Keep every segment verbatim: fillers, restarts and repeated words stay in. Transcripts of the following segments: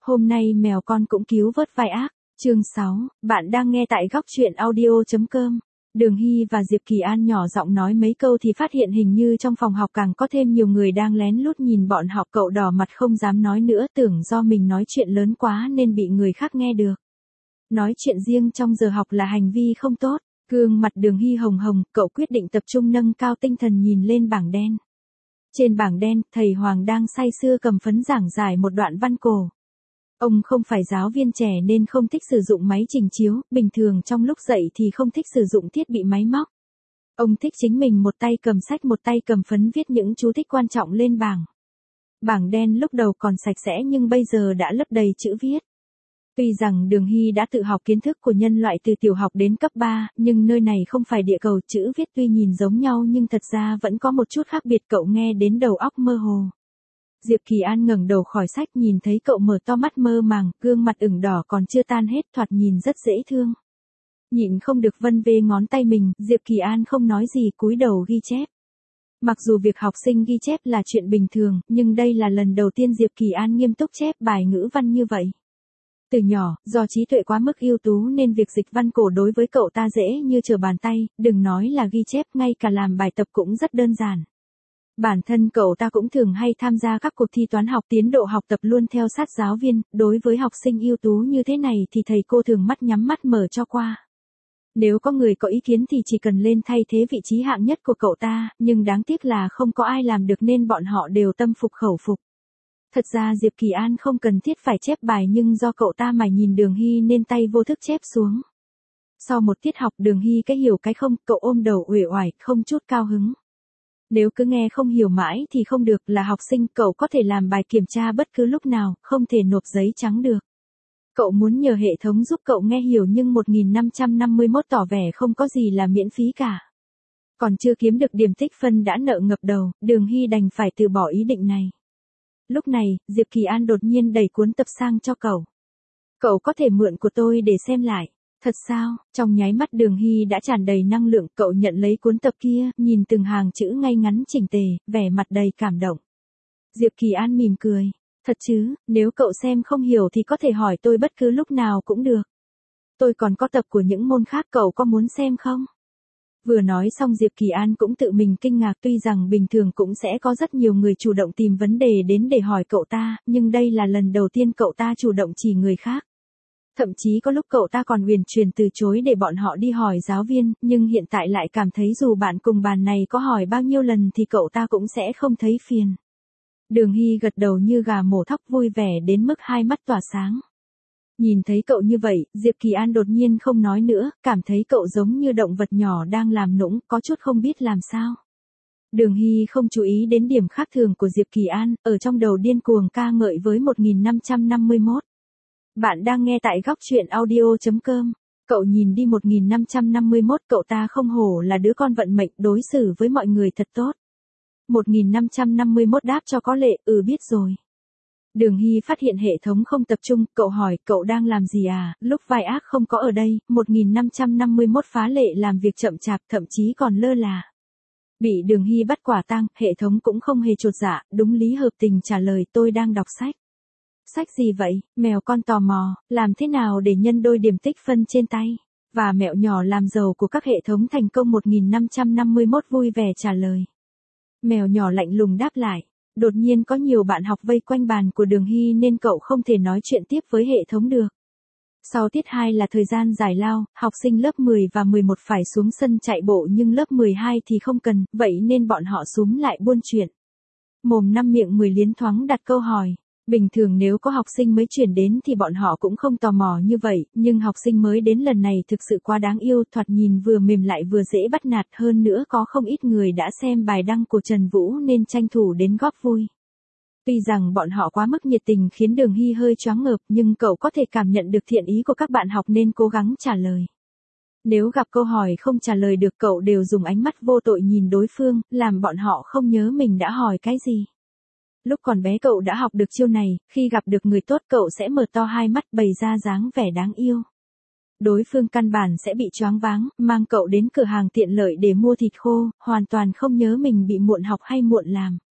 Hôm nay mèo con cũng cứu vớt vai ác. Chương sáu, bạn đang nghe tại góc truyện audio.com. Đường Hy và Diệp Kỳ An nhỏ giọng nói mấy câu thì phát hiện hình như trong phòng học càng có thêm nhiều người đang lén lút nhìn bọn họ. Cậu đỏ mặt không dám nói nữa, tưởng do mình nói chuyện lớn quá nên bị người khác nghe được. Nói chuyện riêng trong giờ học là hành vi không tốt. Gương mặt Đường Hy hồng hồng, cậu quyết định tập trung nâng cao tinh thần nhìn lên bảng đen. Trên bảng đen, thầy Hoàng đang say sưa cầm phấn giảng giải một đoạn văn cổ. Ông không phải giáo viên trẻ nên không thích sử dụng máy trình chiếu, bình thường trong lúc dạy thì không thích sử dụng thiết bị máy móc. Ông thích chính mình một tay cầm sách một tay cầm phấn viết những chú thích quan trọng lên bảng. Bảng đen lúc đầu còn sạch sẽ nhưng bây giờ đã lấp đầy chữ viết. Tuy rằng Đường Hy đã tự học kiến thức của nhân loại từ tiểu học đến cấp ba, nhưng nơi này không phải địa cầu, chữ viết tuy nhìn giống nhau nhưng thật ra vẫn có một chút khác biệt, cậu nghe đến đầu óc mơ hồ. Diệp Kỳ An ngẩng đầu khỏi sách nhìn thấy cậu mở to mắt mơ màng, gương mặt ửng đỏ còn chưa tan hết, thoạt nhìn rất dễ thương. Nhịn không được vân vê ngón tay mình, Diệp Kỳ An không nói gì cúi đầu ghi chép. Mặc dù việc học sinh ghi chép là chuyện bình thường, nhưng đây là lần đầu tiên Diệp Kỳ An nghiêm túc chép bài ngữ văn như vậy. Từ nhỏ, do trí tuệ quá mức ưu tú nên việc dịch văn cổ đối với cậu ta dễ như trở bàn tay, đừng nói là ghi chép, ngay cả làm bài tập cũng rất đơn giản. Bản thân cậu ta cũng thường hay tham gia các cuộc thi toán học, tiến độ học tập luôn theo sát giáo viên, đối với học sinh ưu tú như thế này thì thầy cô thường mắt nhắm mắt mở cho qua. Nếu có người có ý kiến thì chỉ cần lên thay thế vị trí hạng nhất của cậu ta, nhưng đáng tiếc là không có ai làm được nên bọn họ đều tâm phục khẩu phục. Thật ra Diệp Kỳ An không cần thiết phải chép bài nhưng do cậu ta mải nhìn Đường Hy nên tay vô thức chép xuống. Sau một tiết học Đường Hy cái hiểu cái không, cậu ôm đầu uể oải, không chút cao hứng. Nếu cứ nghe không hiểu mãi thì không được, là học sinh cậu có thể làm bài kiểm tra bất cứ lúc nào, không thể nộp giấy trắng được. Cậu muốn nhờ hệ thống giúp cậu nghe hiểu nhưng một nghìn năm trăm năm mươi mốt tỏ vẻ không có gì là miễn phí cả. Còn chưa kiếm được điểm tích phân đã nợ ngập đầu, Đường Hy đành phải từ bỏ ý định này. Lúc này, Diệp Kỳ An đột nhiên đẩy cuốn tập sang cho cậu. Cậu có thể mượn của tôi để xem lại. Thật sao? Trong nháy mắt Đường Hy đã tràn đầy năng lượng, cậu nhận lấy cuốn tập kia, nhìn từng hàng chữ ngay ngắn chỉnh tề, vẻ mặt đầy cảm động. Diệp Kỳ An mỉm cười. Thật chứ, nếu cậu xem không hiểu thì có thể hỏi tôi bất cứ lúc nào cũng được. Tôi còn có tập của những môn khác, cậu có muốn xem không? Vừa nói xong Diệp Kỳ An cũng tự mình kinh ngạc, tuy rằng bình thường cũng sẽ có rất nhiều người chủ động tìm vấn đề đến để hỏi cậu ta, nhưng đây là lần đầu tiên cậu ta chủ động chỉ người khác. Thậm chí có lúc cậu ta còn uyển chuyển từ chối để bọn họ đi hỏi giáo viên, nhưng hiện tại lại cảm thấy dù bạn cùng bàn này có hỏi bao nhiêu lần thì cậu ta cũng sẽ không thấy phiền. Đường Hy gật đầu như gà mổ thóc, vui vẻ đến mức hai mắt tỏa sáng. Nhìn thấy cậu như vậy, Diệp Kỳ An đột nhiên không nói nữa, cảm thấy cậu giống như động vật nhỏ đang làm nũng, có chút không biết làm sao. Đường Hy không chú ý đến điểm khác thường của Diệp Kỳ An, ở trong đầu điên cuồng ca ngợi với một nghìn năm trăm năm mươi mốt. Bạn đang nghe tại góc truyện audio.com. Cậu nhìn đi một nghìn năm trăm năm mươi mốt, cậu ta không hổ là đứa con vận mệnh, đối xử với mọi người thật tốt. một nghìn năm trăm năm mươi mốt đáp cho có lệ, ừ biết rồi. Đường Hy phát hiện hệ thống không tập trung, cậu hỏi, cậu đang làm gì à, lúc vai ác không có ở đây, một nghìn năm trăm năm mươi mốt phá lệ làm việc chậm chạp, thậm chí còn lơ là. Bị Đường Hy bắt quả tang, hệ thống cũng không hề chột dạ, đúng lý hợp tình trả lời, tôi đang đọc sách. Sách gì vậy? Mèo con tò mò, làm thế nào để nhân đôi điểm tích phân trên tay? Và mẹo nhỏ làm giàu của các hệ thống thành công một nghìn năm trăm năm mươi mốt vui vẻ trả lời. Mèo nhỏ lạnh lùng đáp lại. Đột nhiên có nhiều bạn học vây quanh bàn của Đường Hy nên cậu không thể nói chuyện tiếp với hệ thống được. Sau tiết hai là thời gian giải lao, học sinh lớp mười và mười một phải xuống sân chạy bộ nhưng lớp mười hai thì không cần, vậy nên bọn họ xúm lại buôn chuyện. Mồm năm miệng mười liến thoáng đặt câu hỏi. Bình thường nếu có học sinh mới chuyển đến thì bọn họ cũng không tò mò như vậy, nhưng học sinh mới đến lần này thực sự quá đáng yêu, thoạt nhìn vừa mềm lại vừa dễ bắt nạt, hơn nữa có không ít người đã xem bài đăng của Trần Vũ nên tranh thủ đến góp vui. Tuy rằng bọn họ quá mức nhiệt tình khiến Đường Hy hơi choáng ngợp, nhưng cậu có thể cảm nhận được thiện ý của các bạn học nên cố gắng trả lời. Nếu gặp câu hỏi không trả lời được cậu đều dùng ánh mắt vô tội nhìn đối phương, làm bọn họ không nhớ mình đã hỏi cái gì. Lúc còn bé cậu đã học được chiêu này, khi gặp được người tốt cậu sẽ mở to hai mắt bày ra dáng vẻ đáng yêu. Đối phương căn bản sẽ bị choáng váng, mang cậu đến cửa hàng tiện lợi để mua thịt khô, hoàn toàn không nhớ mình bị muộn học hay muộn làm.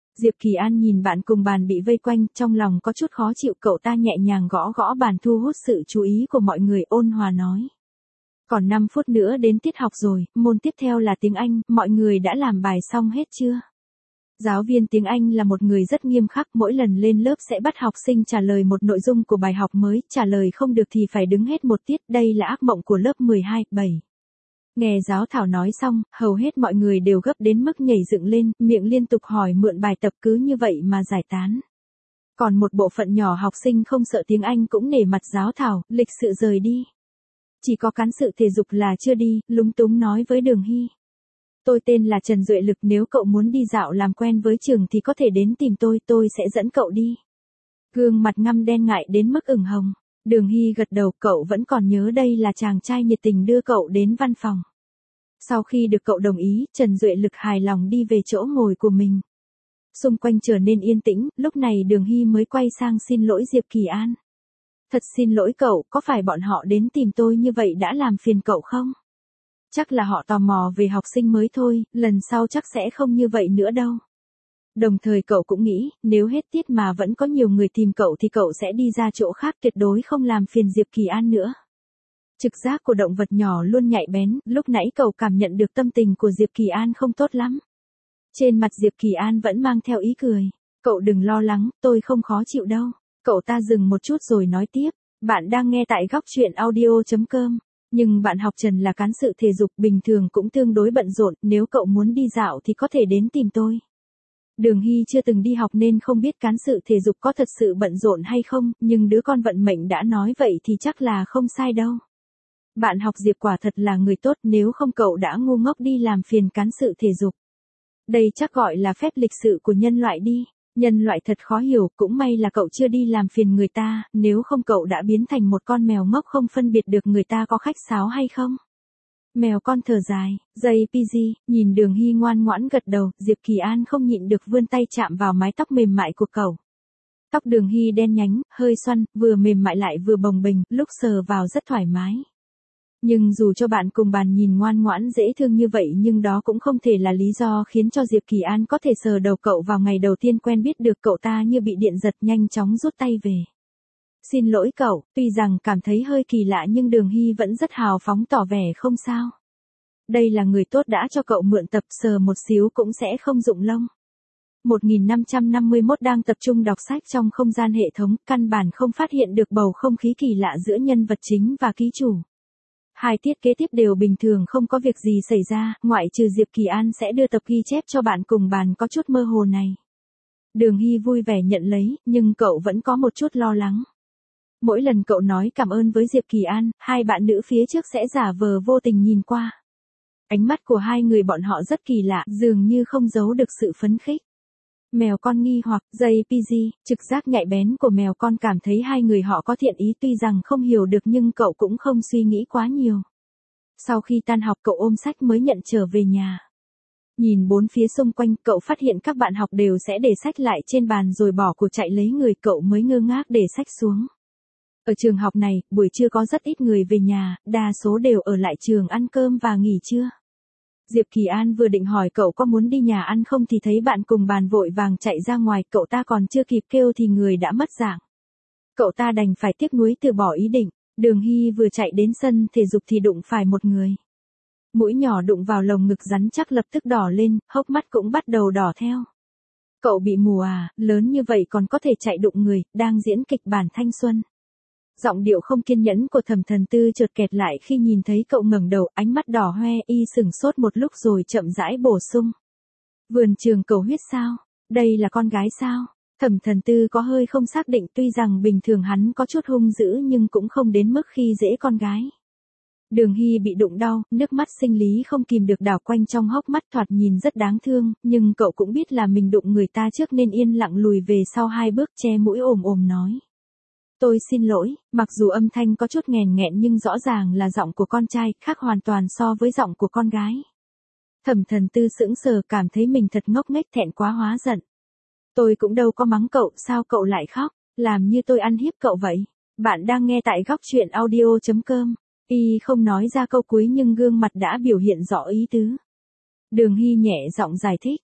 Diệp Kỳ An nhìn bạn cùng bàn bị vây quanh, trong lòng có chút khó chịu, cậu ta nhẹ nhàng gõ gõ bàn thu hút sự chú ý của mọi người, ôn hòa nói. Còn năm phút nữa đến tiết học rồi, môn tiếp theo là tiếng Anh, mọi người đã làm bài xong hết chưa? Giáo viên tiếng Anh là một người rất nghiêm khắc, mỗi lần lên lớp sẽ bắt học sinh trả lời một nội dung của bài học mới, trả lời không được thì phải đứng hết một tiết, đây là ác mộng của lớp mười hai, bảy. Nghe giáo thảo nói xong, hầu hết mọi người đều gấp đến mức nhảy dựng lên, miệng liên tục hỏi mượn bài tập, cứ như vậy mà giải tán. Còn một bộ phận nhỏ học sinh không sợ tiếng Anh cũng nể mặt giáo thảo, lịch sự rời đi. Chỉ có cán sự thể dục là chưa đi, lúng túng nói với Đường Hy. Tôi tên là Trần Duệ Lực, nếu cậu muốn đi dạo làm quen với trường thì có thể đến tìm tôi, tôi sẽ dẫn cậu đi. Gương mặt ngăm đen ngại đến mức ửng hồng. Đường Hy gật đầu, cậu vẫn còn nhớ đây là chàng trai nhiệt tình đưa cậu đến văn phòng. Sau khi được cậu đồng ý, Trần Duệ Lực hài lòng đi về chỗ ngồi của mình. Xung quanh trở nên yên tĩnh, lúc này Đường Hy mới quay sang xin lỗi Diệp Kỳ An. Thật xin lỗi cậu, có phải bọn họ đến tìm tôi như vậy đã làm phiền cậu không? Chắc là họ tò mò về học sinh mới thôi, lần sau chắc sẽ không như vậy nữa đâu. Đồng thời cậu cũng nghĩ, nếu hết tiết mà vẫn có nhiều người tìm cậu thì cậu sẽ đi ra chỗ khác, tuyệt đối không làm phiền Diệp Kỳ An nữa. Trực giác của động vật nhỏ luôn nhạy bén, lúc nãy cậu cảm nhận được tâm tình của Diệp Kỳ An không tốt lắm. Trên mặt Diệp Kỳ An vẫn mang theo ý cười. Cậu đừng lo lắng, tôi không khó chịu đâu. Cậu ta dừng một chút rồi nói tiếp. Bạn đang nghe tại góc truyện audio chấm com. Nhưng bạn học Trần là cán sự thể dục, bình thường cũng tương đối bận rộn, nếu cậu muốn đi dạo thì có thể đến tìm tôi. Đường Hy chưa từng đi học nên không biết cán sự thể dục có thật sự bận rộn hay không, nhưng đứa con vận mệnh đã nói vậy thì chắc là không sai đâu. Bạn học Diệp quả thật là người tốt, nếu không cậu đã ngu ngốc đi làm phiền cán sự thể dục. Đây chắc gọi là phép lịch sự của nhân loại đi. Nhân loại thật khó hiểu, cũng may là cậu chưa đi làm phiền người ta, nếu không cậu đã biến thành một con mèo ngốc không phân biệt được người ta có khách sáo hay không. Mèo con thở dài, jay pê giê, nhìn Đường Hy ngoan ngoãn gật đầu, Diệp Kỳ An không nhịn được vươn tay chạm vào mái tóc mềm mại của cậu. Tóc Đường Hy đen nhánh, hơi xoăn, vừa mềm mại lại vừa bồng bềnh, lúc sờ vào rất thoải mái. Nhưng dù cho bạn cùng bàn nhìn ngoan ngoãn dễ thương như vậy nhưng đó cũng không thể là lý do khiến cho Diệp Kỳ An có thể sờ đầu cậu vào ngày đầu tiên quen biết được, cậu ta như bị điện giật, nhanh chóng rút tay về. Xin lỗi cậu, tuy rằng cảm thấy hơi kỳ lạ nhưng Đường Hy vẫn rất hào phóng tỏ vẻ không sao. Đây là người tốt, đã cho cậu mượn tập, sờ một xíu cũng sẽ không rụng lông. một nghìn năm trăm năm mươi mốt đang tập trung đọc sách trong không gian hệ thống, căn bản không phát hiện được bầu không khí kỳ lạ giữa nhân vật chính và ký chủ. Hai tiết kế tiếp đều bình thường, không có việc gì xảy ra, ngoại trừ Diệp Kỳ An sẽ đưa tập ghi chép cho bạn cùng bàn có chút mơ hồ này. Đường Hy vui vẻ nhận lấy, nhưng cậu vẫn có một chút lo lắng. Mỗi lần cậu nói cảm ơn với Diệp Kỳ An, hai bạn nữ phía trước sẽ giả vờ vô tình nhìn qua. Ánh mắt của hai người bọn họ rất kỳ lạ, dường như không giấu được sự phấn khích. Mèo con nghi hoặc, jay pê giê, trực giác nhạy bén của mèo con cảm thấy hai người họ có thiện ý, tuy rằng không hiểu được nhưng cậu cũng không suy nghĩ quá nhiều. Sau khi tan học cậu ôm sách mới nhận trở về nhà. Nhìn bốn phía xung quanh, cậu phát hiện các bạn học đều sẽ để sách lại trên bàn rồi bỏ cuộc chạy lấy người, cậu mới ngơ ngác để sách xuống. Ở trường học này, buổi trưa có rất ít người về nhà, đa số đều ở lại trường ăn cơm và nghỉ trưa. Diệp Kỳ An vừa định hỏi cậu có muốn đi nhà ăn không thì thấy bạn cùng bàn vội vàng chạy ra ngoài, cậu ta còn chưa kịp kêu thì người đã mất dạng. Cậu ta đành phải tiếc nuối từ bỏ ý định. Đường Hy vừa chạy đến sân thể dục thì đụng phải một người. Mũi nhỏ đụng vào lồng ngực rắn chắc lập tức đỏ lên, hốc mắt cũng bắt đầu đỏ theo. Cậu bị mù à, lớn như vậy còn có thể chạy đụng người, đang diễn kịch bản thanh xuân. Giọng điệu không kiên nhẫn của Thẩm Thần Tư chợt kẹt lại khi nhìn thấy cậu ngẩng đầu, ánh mắt đỏ hoe, y sửng sốt một lúc rồi chậm rãi bổ sung. Vườn trường cầu huyết sao? Đây là con gái sao? Thẩm Thần Tư có hơi không xác định, tuy rằng bình thường hắn có chút hung dữ nhưng cũng không đến mức khi dễ con gái. Đường Hy bị đụng đau, nước mắt sinh lý không kìm được đảo quanh trong hốc mắt, thoạt nhìn rất đáng thương, nhưng cậu cũng biết là mình đụng người ta trước nên yên lặng lùi về sau hai bước, che mũi ồm ồm nói. Tôi xin lỗi, mặc dù âm thanh có chút nghèn nghẹn nhưng rõ ràng là giọng của con trai, khác hoàn toàn so với giọng của con gái. Thẩm Thần Tư sững sờ, cảm thấy mình thật ngốc nghếch, thẹn quá hóa giận. Tôi cũng đâu có mắng cậu, sao cậu lại khóc, làm như tôi ăn hiếp cậu vậy. Bạn đang nghe tại góc truyện audio chấm com. Y không nói ra câu cuối nhưng gương mặt đã biểu hiện rõ ý tứ. Đường Hy nhẹ giọng giải thích,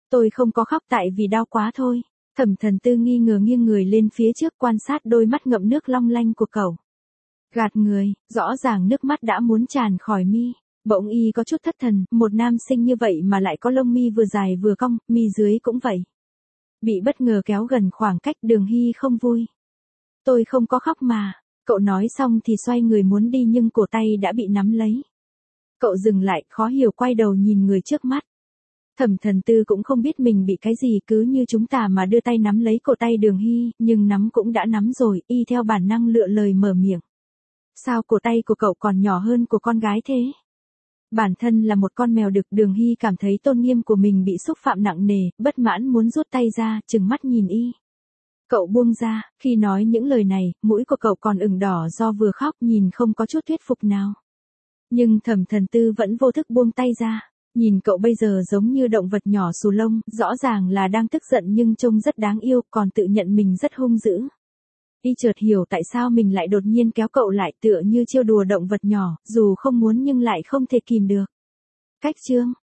Tôi không có khóc tại vì đau quá thôi. Thẩm Thần Tư nghi ngờ nghiêng người lên phía trước quan sát đôi mắt ngậm nước long lanh của cậu. Gạt người, rõ ràng nước mắt đã muốn tràn khỏi mi. Bỗng y có chút thất thần, một nam sinh như vậy mà lại có lông mi vừa dài vừa cong, mi dưới cũng vậy. Bị bất ngờ kéo gần khoảng cách, Đường Hy không vui. Tôi không có khóc mà. Cậu nói xong thì xoay người muốn đi nhưng cổ tay đã bị nắm lấy. Cậu dừng lại, khó hiểu quay đầu nhìn người trước mắt. Thẩm Thần Tư cũng không biết mình bị cái gì, cứ như chúng ta mà đưa tay nắm lấy cổ tay Đường Hy, nhưng nắm cũng đã nắm rồi, y theo bản năng lựa lời mở miệng. Sao cổ tay của cậu còn nhỏ hơn của con gái thế? Bản thân là một con mèo đực, Đường Hy cảm thấy tôn nghiêm của mình bị xúc phạm nặng nề, bất mãn muốn rút tay ra, trừng mắt nhìn y. Cậu buông ra, khi nói những lời này, mũi của cậu còn ửng đỏ do vừa khóc, nhìn không có chút thuyết phục nào. Nhưng Thẩm Thần Tư vẫn vô thức buông tay ra. Nhìn cậu bây giờ giống như động vật nhỏ xù lông, rõ ràng là đang tức giận nhưng trông rất đáng yêu, còn tự nhận mình rất hung dữ. Y chợt hiểu tại sao mình lại đột nhiên kéo cậu lại, tựa như trêu đùa động vật nhỏ, dù không muốn nhưng lại không thể kìm được. Cách chương